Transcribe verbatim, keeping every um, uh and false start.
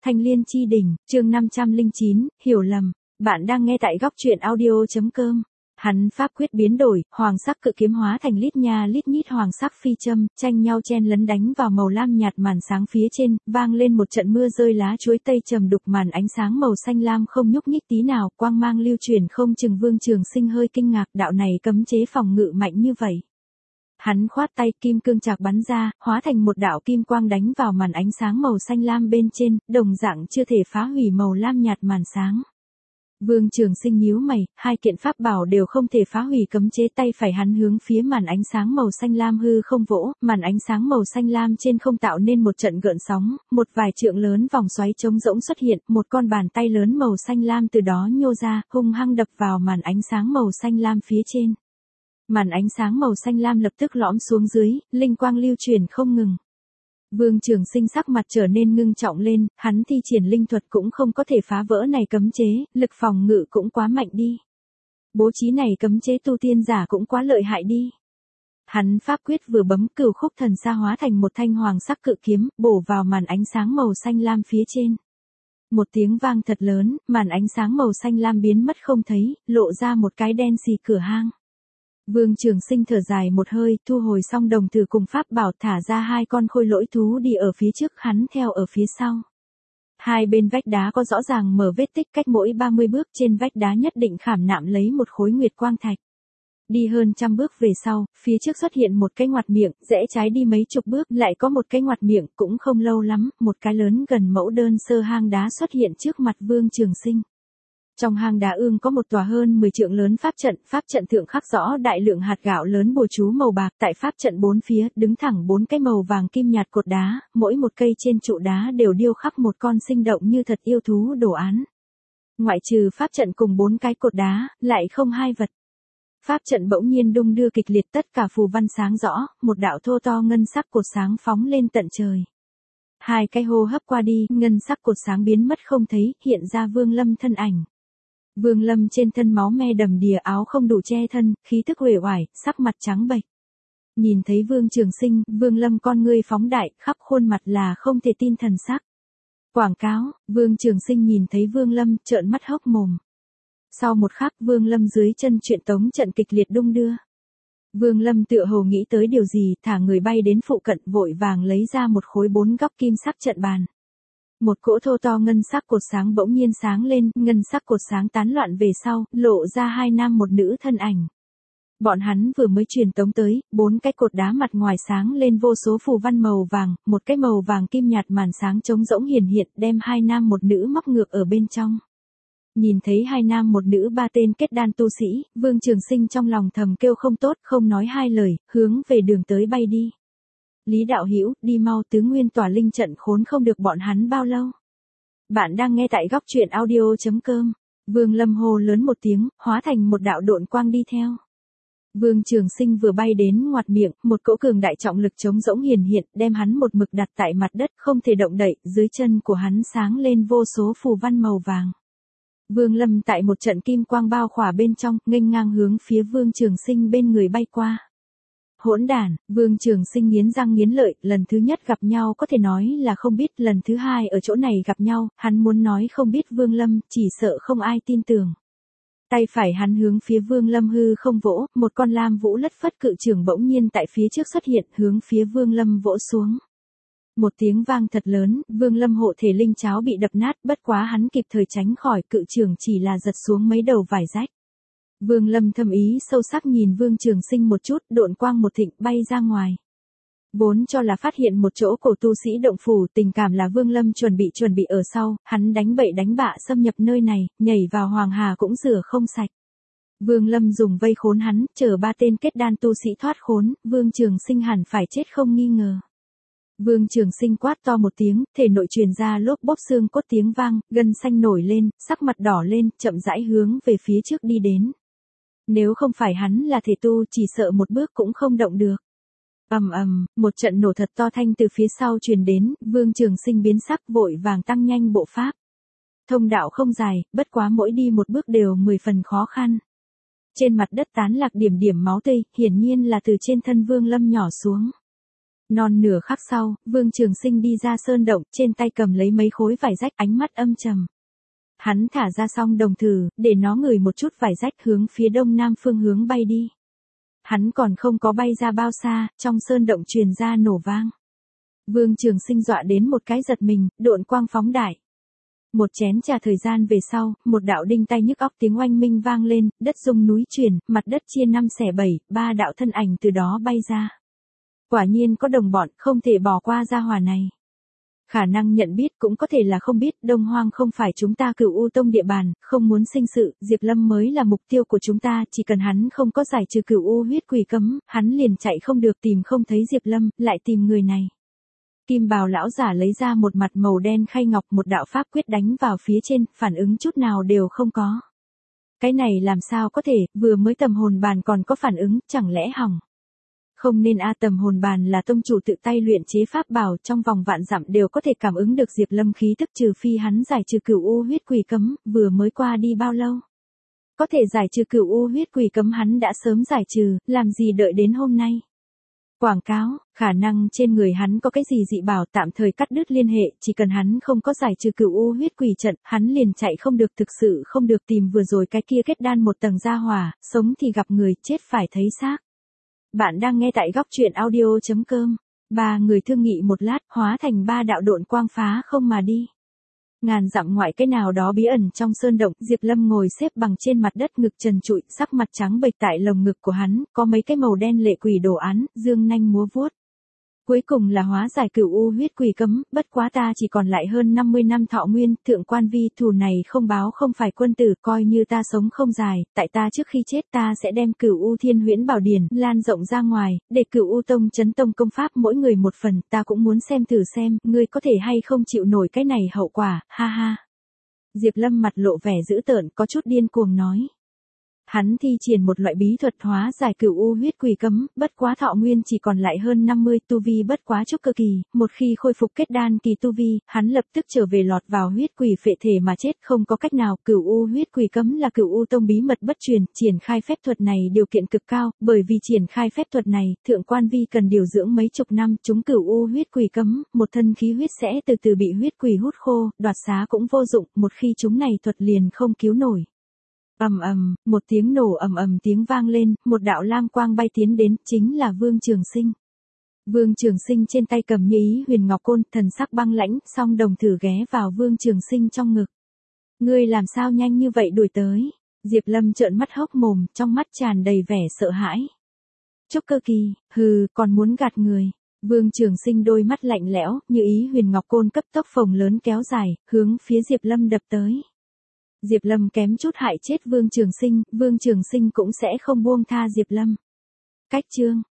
Thanh Liên Chi Đỉnh, chương năm trăm lẻ chín, hiểu lầm. Bạn đang nghe tại góc truyện audio.com. Hắn pháp quyết biến đổi, hoàng sắc cự kiếm hóa thành lít nha lít nhít hoàng sắc phi châm, tranh nhau chen lấn đánh vào màu lam nhạt màn sáng phía trên, vang lên một trận mưa rơi lá chuối tây trầm đục, màn ánh sáng màu xanh lam không nhúc nhích tí nào, quang mang lưu chuyển không chừng. Vương Trường Sinh hơi kinh ngạc, đạo này cấm chế phòng ngự mạnh như vậy. Hắn khoát tay, kim cương chạc bắn ra, hóa thành một đạo kim quang đánh vào màn ánh sáng màu xanh lam bên trên, đồng dạng chưa thể phá hủy màu lam nhạt màn sáng. Vương Trường Sinh nhíu mày, hai kiện pháp bảo đều không thể phá hủy cấm chế, tay phải hắn hướng phía màn ánh sáng màu xanh lam hư không vỗ, màn ánh sáng màu xanh lam trên không tạo nên một trận gợn sóng, một vài trượng lớn vòng xoáy trống rỗng xuất hiện, một con bàn tay lớn màu xanh lam từ đó nhô ra, hung hăng đập vào màn ánh sáng màu xanh lam phía trên. Màn ánh sáng màu xanh lam lập tức lõm xuống dưới, linh quang lưu chuyển không ngừng. Vương Trường Sinh sắc mặt trở nên ngưng trọng lên, hắn thi triển linh thuật cũng không có thể phá vỡ này cấm chế, lực phòng ngự cũng quá mạnh đi. Bố trí này cấm chế tu tiên giả cũng quá lợi hại đi. Hắn pháp quyết vừa bấm, cửu khúc thần sa hóa thành một thanh hoàng sắc cự kiếm, bổ vào màn ánh sáng màu xanh lam phía trên. Một tiếng vang thật lớn, màn ánh sáng màu xanh lam biến mất không thấy, lộ ra một cái đen xì cửa hang. Vương Trường Sinh thở dài một hơi, thu hồi xong đồng tử cùng pháp bảo, thả ra hai con khôi lỗi thú đi ở phía trước, hắn theo ở phía sau. Hai bên vách đá có rõ ràng mở vết tích, cách mỗi ba mươi bước trên vách đá nhất định khảm nạm lấy một khối nguyệt quang thạch. Đi hơn trăm bước về sau, phía trước xuất hiện một cái ngoặt miệng, rẽ trái đi mấy chục bước, lại có một cái ngoặt miệng, cũng không lâu lắm, một cái lớn gần mẫu đơn sơ hang đá xuất hiện trước mặt Vương Trường Sinh. Trong hang đá ương có một tòa hơn mười trượng lớn pháp trận, pháp trận thượng khắc rõ đại lượng hạt gạo lớn bùa chú màu bạc, tại pháp trận bốn phía, đứng thẳng bốn cái màu vàng kim nhạt cột đá, mỗi một cây trên trụ đá đều điêu khắc một con sinh động như thật yêu thú đồ án. Ngoại trừ pháp trận cùng bốn cái cột đá, lại không hai vật. Pháp trận bỗng nhiên đung đưa kịch liệt, tất cả phù văn sáng rõ, một đạo thô to ngân sắc cột sáng phóng lên tận trời. Hai cái hô hấp qua đi, ngân sắc cột sáng biến mất không thấy, hiện ra Vương Lâm thân ảnh. Vương Lâm trên thân máu me đầm đìa, áo không đủ che thân, khí tức uể oải, sắc mặt trắng bệch. Nhìn thấy Vương Trường Sinh, Vương Lâm con ngươi phóng đại, khắp khuôn mặt là không thể tin thần sắc. Quảng cáo, Vương Trường Sinh nhìn thấy Vương Lâm, trợn mắt hốc mồm. Sau một khắc, Vương Lâm dưới chân truyện tống trận kịch liệt đung đưa. Vương Lâm tựa hồ nghĩ tới điều gì, thả người bay đến phụ cận, vội vàng lấy ra một khối bốn góc kim sắc trận bàn. Một cỗ thô to ngân sắc cột sáng bỗng nhiên sáng lên, ngân sắc cột sáng tán loạn về sau, lộ ra hai nam một nữ thân ảnh. Bọn hắn vừa mới truyền tống tới, bốn cái cột đá mặt ngoài sáng lên vô số phù văn màu vàng, một cái màu vàng kim nhạt màn sáng trống rỗng hiển hiện, đem hai nam một nữ móc ngược ở bên trong. Nhìn thấy hai nam một nữ ba tên kết đan tu sĩ, Vương Trường Sinh trong lòng thầm kêu không tốt, không nói hai lời, hướng về đường tới bay đi. Lý đạo hữu, đi mau, tứ nguyên tỏa linh trận khốn không được bọn hắn bao lâu. Bạn đang nghe tại góc truyện audio.com. Vương Lâm hô lớn một tiếng, hóa thành một đạo độn quang đi theo. Vương Trường Sinh vừa bay đến ngoặt miệng, một cỗ cường đại trọng lực trống rỗng hiển hiện, đem hắn một mực đặt tại mặt đất, không thể động đậy, dưới chân của hắn sáng lên vô số phù văn màu vàng. Vương Lâm tại một trận kim quang bao khỏa bên trong, nghênh ngang hướng phía Vương Trường Sinh bên người bay qua. Hỗn đản, Vương Trường Sinh nghiến răng nghiến lợi, lần thứ nhất gặp nhau có thể nói là không biết, lần thứ hai ở chỗ này gặp nhau, hắn muốn nói không biết Vương Lâm, chỉ sợ không ai tin tưởng. Tay phải hắn hướng phía Vương Lâm hư không vỗ, một con lam vũ lất phất cự trường bỗng nhiên tại phía trước xuất hiện, hướng phía Vương Lâm vỗ xuống. Một tiếng vang thật lớn, Vương Lâm hộ thể linh cháo bị đập nát, bất quá hắn kịp thời tránh khỏi, cự trường chỉ là giật xuống mấy đầu vải rách. Vương Lâm thâm ý sâu sắc nhìn Vương Trường Sinh một chút, độn quang một thịnh bay ra ngoài. Vốn cho là phát hiện một chỗ cổ tu sĩ động phủ, tình cảm là Vương Lâm chuẩn bị chuẩn bị ở sau, hắn đánh bậy đánh bạ xâm nhập nơi này, nhảy vào Hoàng Hà cũng rửa không sạch. Vương Lâm dùng vây khốn hắn, chờ ba tên kết đan tu sĩ thoát khốn, Vương Trường Sinh hẳn phải chết không nghi ngờ. Vương Trường Sinh quát to một tiếng, thể nội truyền ra lốp bốp xương cốt tiếng vang, gân xanh nổi lên, sắc mặt đỏ lên, chậm rãi hướng về phía trước đi đến. Nếu không phải hắn là thể tu, chỉ sợ một bước cũng không động được. Ầm ầm, một trận nổ thật to thanh từ phía sau truyền đến, Vương Trường Sinh biến sắc, vội vàng tăng nhanh bộ pháp. Thông đạo không dài, bất quá mỗi đi một bước đều mười phần khó khăn. Trên mặt đất tán lạc điểm điểm máu tươi, hiển nhiên là từ trên thân Vương Lâm nhỏ xuống. Non nửa khắc sau, Vương Trường Sinh đi ra sơn động, trên tay cầm lấy mấy khối vải rách, ánh mắt âm trầm. Hắn thả ra xong đồng thử, để nó ngửi một chút vải rách hướng phía đông nam phương hướng bay đi. Hắn còn không có bay ra bao xa, trong sơn động truyền ra nổ vang. Vương Trường Sinh dọa đến một cái giật mình, độn quang phóng đại. Một chén trà thời gian về sau, một đạo đinh tai nhức óc tiếng oanh minh vang lên, đất rung núi chuyển, mặt đất chia năm xẻ bảy, ba đạo thân ảnh từ đó bay ra. Quả nhiên có đồng bọn, không thể bỏ qua gia hỏa này. Khả năng nhận biết cũng có thể là không biết, Đông Hoang không phải chúng ta Cửu U Tông địa bàn, không muốn sinh sự, Diệp Lâm mới là mục tiêu của chúng ta, chỉ cần hắn không có giải trừ Cửu U huyết quỷ cấm, hắn liền chạy không được, tìm không thấy Diệp Lâm, lại tìm người này. Kim bào lão giả lấy ra một mặt màu đen khay ngọc, một đạo pháp quyết đánh vào phía trên, phản ứng chút nào đều không có. Cái này làm sao có thể, vừa mới tầm hồn bàn còn có phản ứng, chẳng lẽ hỏng. Không nên a, tầm hồn bàn là tông chủ tự tay luyện chế pháp bảo, trong vòng vạn dặm đều có thể cảm ứng được Diệp Lâm khí tức, trừ phi hắn giải trừ Cửu U huyết quỷ cấm, vừa mới qua đi bao lâu. Có thể giải trừ Cửu U huyết quỷ cấm hắn đã sớm giải trừ, làm gì đợi đến hôm nay. Quảng cáo, khả năng trên người hắn có cái gì dị bảo, tạm thời cắt đứt liên hệ, chỉ cần hắn không có giải trừ Cửu U huyết quỷ trận, hắn liền chạy không được, thực sự không được, tìm vừa rồi cái kia kết đan một tầng gia hỏa, sống thì gặp người, chết phải thấy xác. Bạn đang nghe tại góc truyện audio chấm com. Ba người thương nghị một lát, hóa thành ba đạo độn quang phá không mà đi. Ngàn dặm ngoại cái nào đó bí ẩn trong sơn động, Diệp Lâm ngồi xếp bằng trên mặt đất, ngực trần trụi, sắc mặt trắng bệch, tại lồng ngực của hắn có mấy cái màu đen lệ quỷ đồ án, dương nanh múa vuốt. Cuối cùng là hóa giải Cửu U huyết quỷ cấm, bất quá ta chỉ còn lại hơn năm mươi năm thọ nguyên, thượng quan vi, thù này không báo không phải quân tử, coi như ta sống không dài, tại ta trước khi chết ta sẽ đem Cửu U Thiên Huyễn Bảo Điển lan rộng ra ngoài, để Cửu U Tông chấn tông công pháp mỗi người một phần, ta cũng muốn xem thử xem, ngươi có thể hay không chịu nổi cái này hậu quả, ha ha. Diệp Lâm mặt lộ vẻ dữ tợn, có chút điên cuồng nói. Hắn thi triển một loại bí thuật hóa giải Cửu U huyết quỷ cấm, bất quá thọ nguyên chỉ còn lại hơn năm mươi, tu vi bất quá trúc cơ kỳ, một khi khôi phục kết đan kỳ tu vi, hắn lập tức trở về lọt vào huyết quỷ phệ thể mà chết, không có cách nào. Cửu U huyết quỷ cấm là Cửu U Tông bí mật bất truyền, triển khai phép thuật này điều kiện cực cao, bởi vì triển khai phép thuật này, thượng quan vi cần điều dưỡng mấy chục năm, chúng Cửu U huyết quỷ cấm, một thân khí huyết sẽ từ từ bị huyết quỷ hút khô, đoạt xá cũng vô dụng, một khi chúng này thuật liền không cứu nổi. Ầm ầm, một tiếng nổ ầm ầm tiếng vang lên, một đạo lam quang bay tiến đến, chính là Vương Trường Sinh. Vương Trường Sinh trên tay cầm như ý huyền ngọc côn, thần sắc băng lãnh, song đồng thử ghé vào Vương Trường Sinh trong ngực. Ngươi làm sao nhanh như vậy đuổi tới? Diệp Lâm trợn mắt hốc mồm, trong mắt tràn đầy vẻ sợ hãi. Trúc cơ kỳ, hừ, còn muốn gạt người. Vương Trường Sinh đôi mắt lạnh lẽo, như ý huyền ngọc côn cấp tốc phồng lớn kéo dài, hướng phía Diệp Lâm đập tới. Diệp Lâm kém chút hại chết Vương Trường Sinh, Vương Trường Sinh cũng sẽ không buông tha Diệp Lâm. Cách chương,